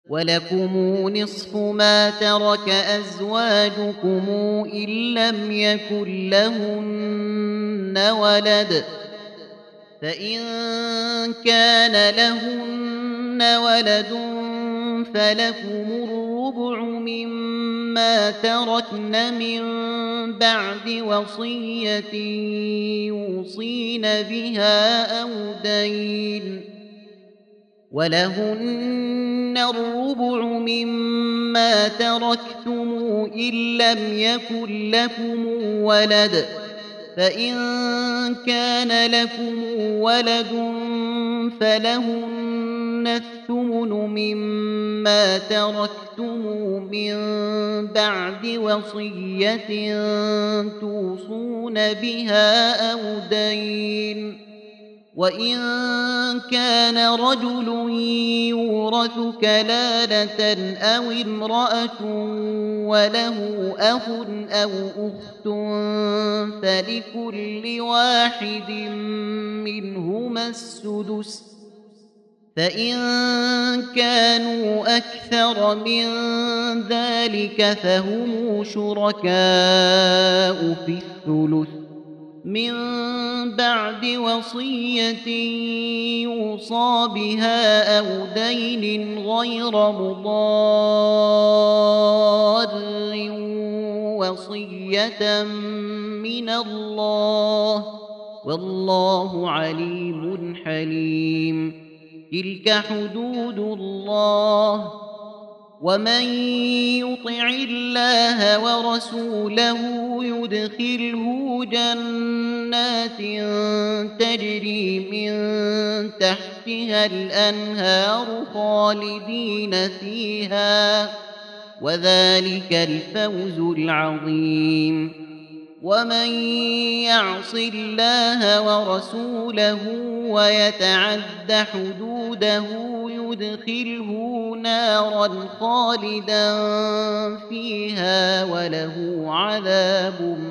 ولكم نصف ما ترك أزواجكم إن لم يكن لهن ولد، فإن كان لهن ولد فلكم الربع مما تركن من بعد وصية يوصين بها أو دين، ولهن الربع مما تركتم إن لم يكن لكم ولد، فإن كان لكم ولد فلهن الثمن مما تركتم من بعد وصية توصون بها أو دين، وإن كان رجل يورث كلالة أو امرأة وله أخ أو أخت فلكل واحد منهما السدس، فإن كانوا أكثر من ذلك فهم شركاء في الثلث من بعد وصية يوصى بها أو دين غير مضار، وصية من الله والله عليم حليم. تلك حدود الله، ومن يطع الله ورسوله يدخله جنات تجري من تحتها الأنهار خالدين فيها، وذلك الفوز العظيم. ومن يعص الله ورسوله ويتعد حدوده يدخله نارا خالدا فيها وله عذاب